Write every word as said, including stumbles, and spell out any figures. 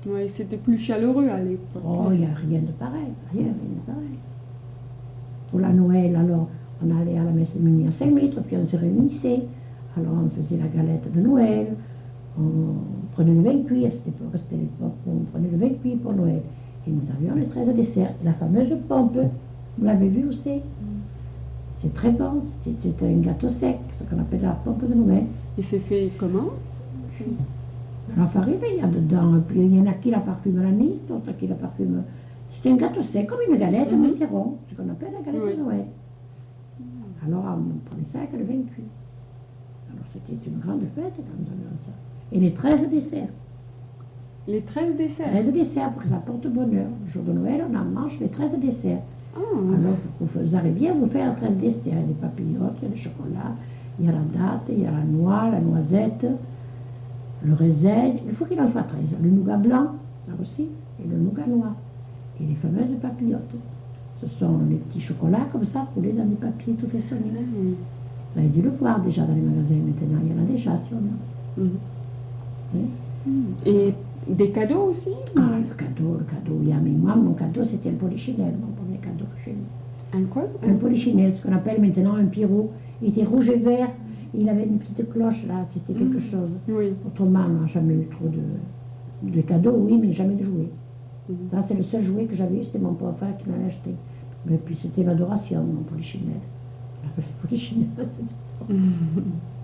Oui, c'était plus chaleureux à l'époque. Oh, il n'y a rien de pareil, rien, rien de pareil. Pour la Noël, alors, on allait à la messe de minuit à Saint-Mitre, puis on se réunissait. Alors, on faisait la galette de Noël, on prenait le vin cuit, à cette époque, c'était l'époque où on prenait le vin cuit pour Noël. Et nous avions les treize desserts, la fameuse pompe, vous l'avez vu aussi? Mm. C'est très bon, c'était un gâteau sec, ce qu'on appelle la pompe de Noël. Et c'est fait comment? La farine, il y a dedans, puis il y en a qui la parfument l'anis, d'autres qui la parfument. C'est un gâteau sec, comme une galette, mm-hmm. mais c'est rond, ce qu'on appelle la galette oui. de Noël. Mm. Alors on prenait ça avec le vin cuit. Alors c'était une grande fête quand nous avions ça. Et les treize desserts. Les treize desserts treize desserts, pour que ça porte bonheur. Le jour de Noël, on en mange les treize desserts. Ah. Alors vous, vous arrivez à vous faire treize desserts. Il y a des papillotes, il y a le chocolat, il y a la date, il y a la noix, la noisette, le raisin. Il faut qu'il en soit treize. Le nougat blanc, ça aussi, et le nougat noir. Et les fameuses papillotes. Ce sont les petits chocolats comme ça, roulés dans des papiers tout façonnés. Mmh. Vous avez dû le voir déjà dans les magasins maintenant. Il y en a déjà, si on a. Mmh. Oui. Mmh. Et des cadeaux aussi? Ah, le cadeau, le cadeau, oui. Mais moi, mon cadeau, c'était un polichinelle, mon premier cadeau chez nous. Un quoi? Un polichinelle, ce qu'on appelle maintenant un pierrot. Il était rouge et vert, il avait une petite cloche là, c'était quelque mmh. chose. Oui. Autrement, on n'a jamais eu trop de, de cadeaux, oui, mais jamais de jouets. Mmh. Ça, c'est le seul jouet que j'avais eu, c'était mon pauvre frère qui m'avait acheté. Mais puis c'était l'adoration, mon polichinelle. Le polichinelle, c'est